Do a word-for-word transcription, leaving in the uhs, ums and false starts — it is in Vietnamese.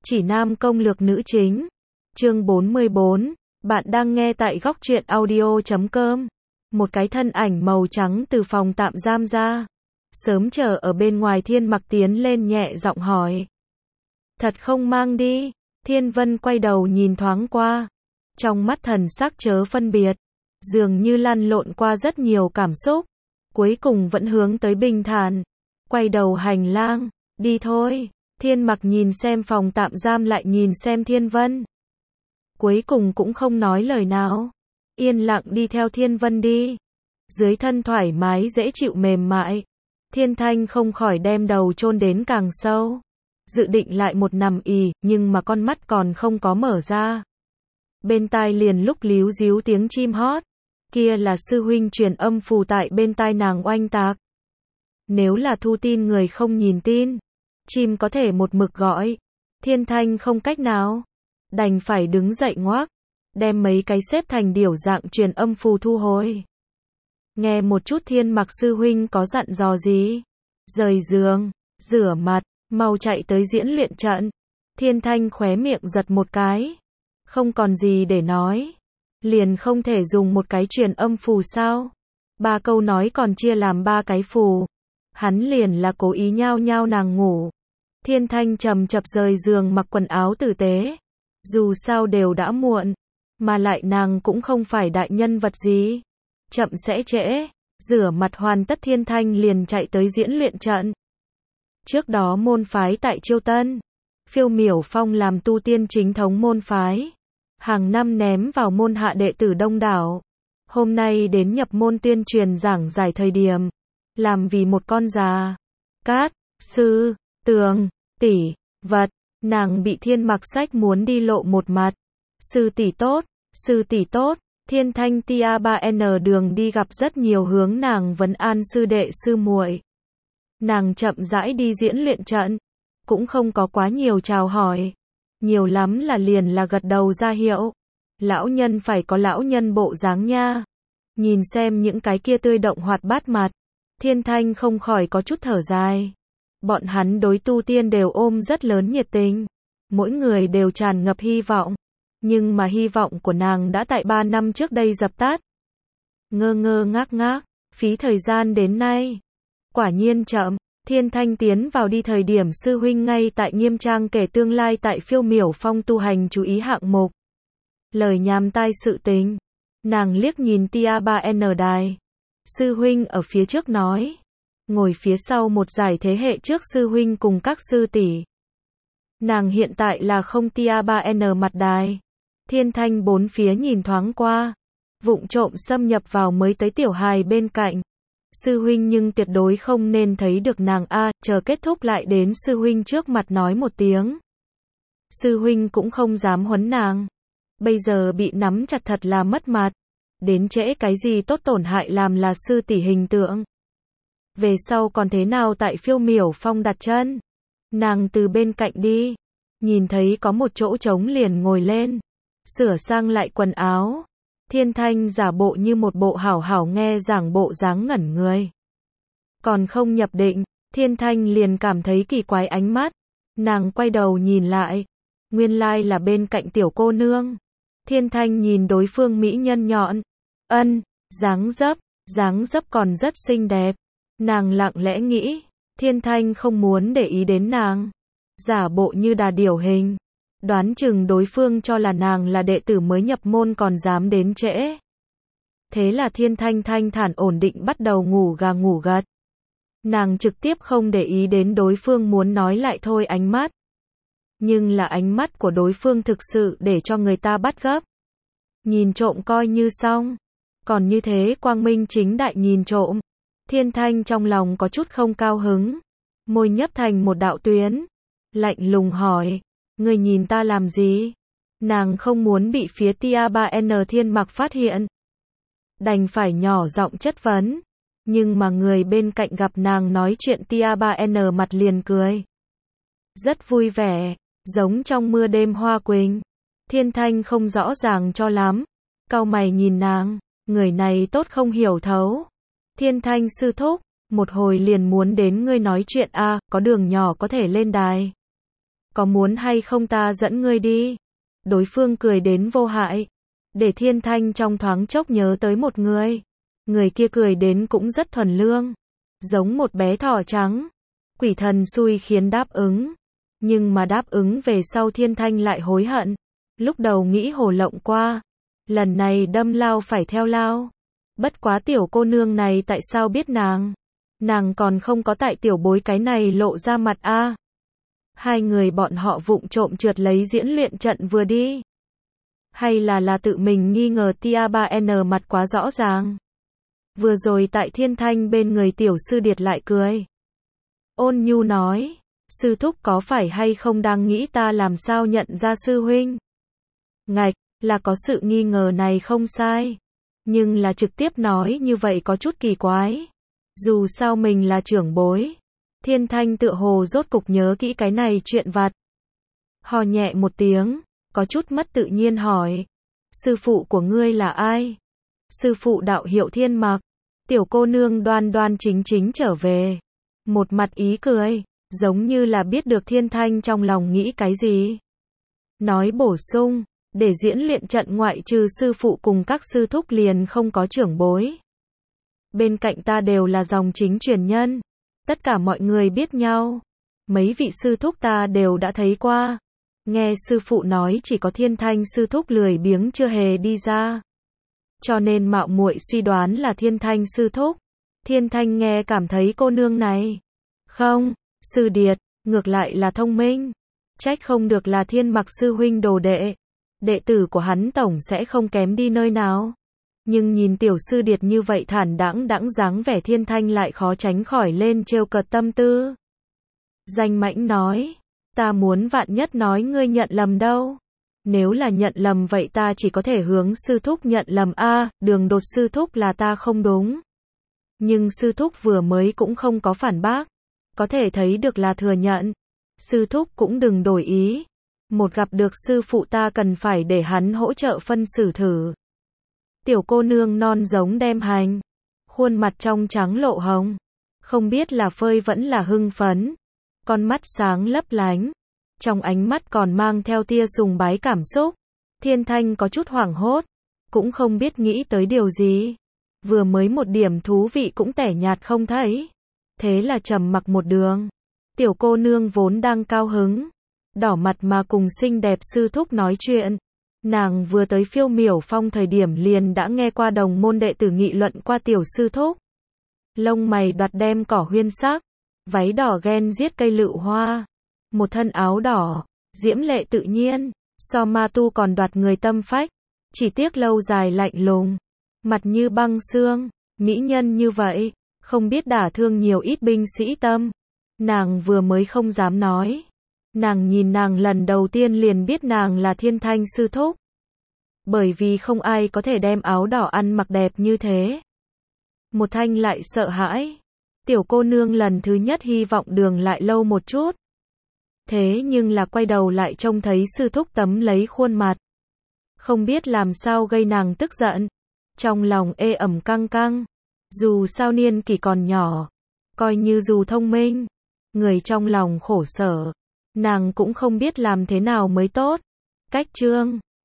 Chỉ nam công lược nữ chính. Chương bốn mươi bốn. Bạn đang nghe tại góc truyện audio chấm com. Một cái thân ảnh màu trắng từ phòng tạm giam ra. Sớm chờ ở bên ngoài Thiên Mặc tiến lên nhẹ giọng hỏi. Thật không mang đi? Thiên Vân quay đầu nhìn thoáng qua. Trong mắt thần sắc chớ phân biệt. Dường như lăn lộn qua rất nhiều cảm xúc. Cuối cùng vẫn hướng tới bình thản. Quay đầu hành lang. Đi thôi. Thiên Mặc nhìn xem phòng tạm giam lại nhìn xem Thiên Vân. Cuối cùng cũng không nói lời nào. Yên lặng đi theo Thiên Vân đi. Dưới thân thoải mái dễ chịu mềm mại. Thiên Thanh không khỏi đem đầu chôn đến càng sâu. Dự định lại một nằm ì, nhưng mà con mắt còn không có mở ra. Bên tai liền lúc líu díu tiếng chim hót. Kia là sư huynh truyền âm phù tại bên tai nàng oanh tạc. Nếu là thu tin người không nhìn tin, chim có thể một mực gọi. Thiên Thanh không cách nào. Đành phải đứng dậy ngoác. Đem mấy cái xếp thành điểu dạng truyền âm phù thu hồi. Nghe một chút Thiên Mặc sư huynh có dặn dò gì. Rời giường, rửa mặt, mau chạy tới diễn luyện trận. Thiên Thanh khóe miệng giật một cái. Không còn gì để nói. Liền không thể dùng một cái truyền âm phù sao. Ba câu nói còn chia làm ba cái phù. Hắn liền là cố ý nhao nhao nàng ngủ. Thiên Thanh chầm chập rời giường mặc quần áo tử tế. Dù sao đều đã muộn. Mà lại nàng cũng không phải đại nhân vật gì. Chậm sẽ trễ. Rửa mặt hoàn tất Thiên Thanh liền chạy tới diễn luyện trận. Trước đó môn phái tại Chiêu Tân. Phiêu Miểu Phong làm tu tiên chính thống môn phái. Hàng năm ném vào môn hạ đệ tử đông đảo. Hôm nay đến nhập môn tuyên truyền giảng giải thời điểm. Làm vì một con già. Cát, sư, tường, tỷ, vật. Nàng bị Thiên Mặc sách muốn đi lộ một mặt. Sư tỷ tốt, sư tỷ tốt. Thiên Thanh tia ba N đường đi gặp rất nhiều hướng nàng vấn an sư đệ sư muội. Nàng chậm rãi đi diễn luyện trận. Cũng không có quá nhiều chào hỏi. Nhiều lắm là liền là gật đầu ra hiệu. Lão nhân phải có lão nhân bộ dáng nha. Nhìn xem những cái kia tươi động hoạt bát mặt. Thiên Thanh không khỏi có chút thở dài. Bọn hắn đối tu tiên đều ôm rất lớn nhiệt tình. Mỗi người đều tràn ngập hy vọng. Nhưng mà hy vọng của nàng đã tại ba năm trước đây dập tắt. Ngơ ngơ ngác ngác, phí thời gian đến nay. Quả nhiên chậm, Thiên Thanh tiến vào đi thời điểm sư huynh ngay tại nghiêm trang kể tương lai tại Phiêu Miểu Phong tu hành chú ý hạng mục. Lời nhàm tai sự tình. Nàng liếc nhìn tia ba N đài. Sư huynh ở phía trước nói. Ngồi phía sau một giải thế hệ trước sư huynh cùng các sư tỷ. Nàng hiện tại là không tia ba N mặt đài. Thiên Thanh bốn phía nhìn thoáng qua. Vụng trộm xâm nhập vào mới tới tiểu hài bên cạnh. Sư huynh nhưng tuyệt đối không nên thấy được nàng a, chờ kết thúc lại đến sư huynh trước mặt nói một tiếng. Sư huynh cũng không dám huấn nàng. Bây giờ bị nắm chặt thật là mất mặt. Đến trễ cái gì tốt tổn hại làm là sư tỷ hình tượng. Về sau còn thế nào tại Phiêu Miểu Phong đặt chân. Nàng từ bên cạnh đi. Nhìn thấy có một chỗ trống liền ngồi lên. Sửa sang lại quần áo. Thiên Thanh giả bộ như một bộ hảo hảo nghe giảng bộ dáng ngẩn người. Còn không nhập định, Thiên Thanh liền cảm thấy kỳ quái ánh mắt. Nàng quay đầu nhìn lại. Nguyên lai là bên cạnh tiểu cô nương. Thiên Thanh nhìn đối phương mỹ nhân nhọn. Ân, dáng dấp, dáng dấp còn rất xinh đẹp. Nàng lặng lẽ nghĩ. Thiên Thanh không muốn để ý đến nàng. Giả bộ như đà điểu hình. Đoán chừng đối phương cho là nàng là đệ tử mới nhập môn còn dám đến trễ. Thế là Thiên Thanh thanh thản ổn định bắt đầu ngủ gà ngủ gật. Nàng trực tiếp không để ý đến đối phương muốn nói lại thôi ánh mắt. Nhưng là ánh mắt của đối phương thực sự để cho người ta bắt gấp. Nhìn trộm coi như xong. Còn như thế quang minh chính đại nhìn trộm. Thiên Thanh trong lòng có chút không cao hứng. Môi nhấp thành một đạo tuyến. Lạnh lùng hỏi. Người nhìn ta làm gì? Nàng không muốn bị phía tia ba N Thiên Mặc phát hiện. Đành phải nhỏ giọng chất vấn. Nhưng mà người bên cạnh gặp nàng nói chuyện tia ba N mặt liền cười. Rất vui vẻ, giống trong mưa đêm hoa quỳnh. Thiên Thanh không rõ ràng cho lắm. Cau mày nhìn nàng, người này tốt không hiểu thấu. Thiên Thanh sư thúc, một hồi liền muốn đến ngươi nói chuyện a, có đường nhỏ có thể lên đài. có muốn hay không ta dẫn ngươi đi? Đối phương cười đến vô hại, để Thiên Thanh trong thoáng chốc nhớ tới một người. Người kia cười đến cũng rất thuần lương, giống một bé thỏ trắng. Quỷ thần xui khiến đáp ứng, nhưng mà đáp ứng về sau Thiên Thanh lại hối hận. Lúc đầu nghĩ hồ lộng qua, lần này đâm lao phải theo lao. Bất quá tiểu cô nương này tại sao biết nàng? Nàng còn không có tại tiểu bối cái này lộ ra mặt a. À. Hai người bọn họ vụng trộm trượt lấy diễn luyện trận vừa đi. Hay là là tự mình nghi ngờ Tia ba N mặt quá rõ ràng. Vừa rồi tại Thiên Thanh bên người tiểu sư điệt lại cười. Ôn nhu nói, sư thúc có phải hay không đang nghĩ ta làm sao nhận ra sư huynh? Ngạch, là có sự nghi ngờ này không sai. Nhưng là trực tiếp nói như vậy có chút kỳ quái. Dù sao mình là trưởng bối. Thiên Thanh tựa hồ rốt cục nhớ kỹ cái này chuyện vặt. Hò nhẹ một tiếng, có chút mất tự nhiên hỏi. Sư phụ của ngươi là ai? Sư phụ đạo hiệu Thiên Mặc. Tiểu cô nương đoan đoan chính chính trở về. Một mặt ý cười, giống như là biết được Thiên Thanh trong lòng nghĩ cái gì. Nói bổ sung, để diễn luyện trận ngoại trừ sư phụ cùng các sư thúc liền không có trưởng bối. Bên cạnh ta đều là dòng chính truyền nhân. Tất cả mọi người biết nhau. Mấy vị sư thúc ta đều đã thấy qua. Nghe sư phụ nói chỉ có Thiên Thanh sư thúc lười biếng chưa hề đi ra. Cho nên mạo muội suy đoán là Thiên Thanh sư thúc. Thiên Thanh nghe cảm thấy cô nương này. Không, sư điệt, ngược lại là thông minh. Trách không được là Thiên Mặc sư huynh đồ đệ. Đệ tử của hắn tổng sẽ không kém đi nơi nào. Nhưng nhìn tiểu sư điệt như vậy thản đãng đãng dáng vẻ Thiên Thanh lại khó tránh khỏi lên trêu cợt tâm tư. Danh mãnh nói, ta muốn vạn nhất nói ngươi nhận lầm đâu. Nếu là nhận lầm vậy ta chỉ có thể hướng sư thúc nhận lầm a, à, đường đột sư thúc là ta không đúng. Nhưng sư thúc vừa mới cũng không có phản bác. Có thể thấy được là thừa nhận. Sư thúc cũng đừng đổi ý. Một gặp được sư phụ ta cần phải để hắn hỗ trợ phân xử thử. Tiểu cô nương non giống đem hành. Khuôn mặt trong trắng lộ hồng. Không biết là phơi vẫn là hưng phấn. Con mắt sáng lấp lánh. Trong ánh mắt còn mang theo tia sùng bái cảm xúc. Thiên Thanh có chút hoảng hốt. Cũng không biết nghĩ tới điều gì. Vừa mới một điểm thú vị cũng tẻ nhạt không thấy. Thế là trầm mặc một đường. Tiểu cô nương vốn đang cao hứng. Đỏ mặt mà cùng xinh đẹp sư thúc nói chuyện. Nàng vừa tới Phiêu Miểu Phong thời điểm liền đã nghe qua đồng môn đệ tử nghị luận qua tiểu sư thúc. Lông mày đoạt đem cỏ huyên sắc. Váy đỏ ghen giết cây lựu hoa. Một thân áo đỏ, diễm lệ tự nhiên. So ma tu còn đoạt người tâm phách. Chỉ tiếc lâu dài lạnh lùng. Mặt như băng xương. Mỹ nhân như vậy. Không biết đả thương nhiều ít binh sĩ tâm. Nàng vừa mới không dám nói. Nàng nhìn nàng lần đầu tiên liền biết nàng là Thiên Thanh sư thúc. Bởi vì không ai có thể đem áo đỏ ăn mặc đẹp như thế. Một Thanh lại sợ hãi. Tiểu cô nương lần thứ nhất hy vọng đường lại lâu một chút. Thế nhưng là quay đầu lại trông thấy sư thúc tấm lấy khuôn mặt. Không biết làm sao gây nàng tức giận. Trong lòng ê ẩm căng căng. Dù sao niên kỷ còn nhỏ. Coi như dù thông minh. Người trong lòng khổ sở. Nàng cũng không biết làm thế nào mới tốt. Cách chương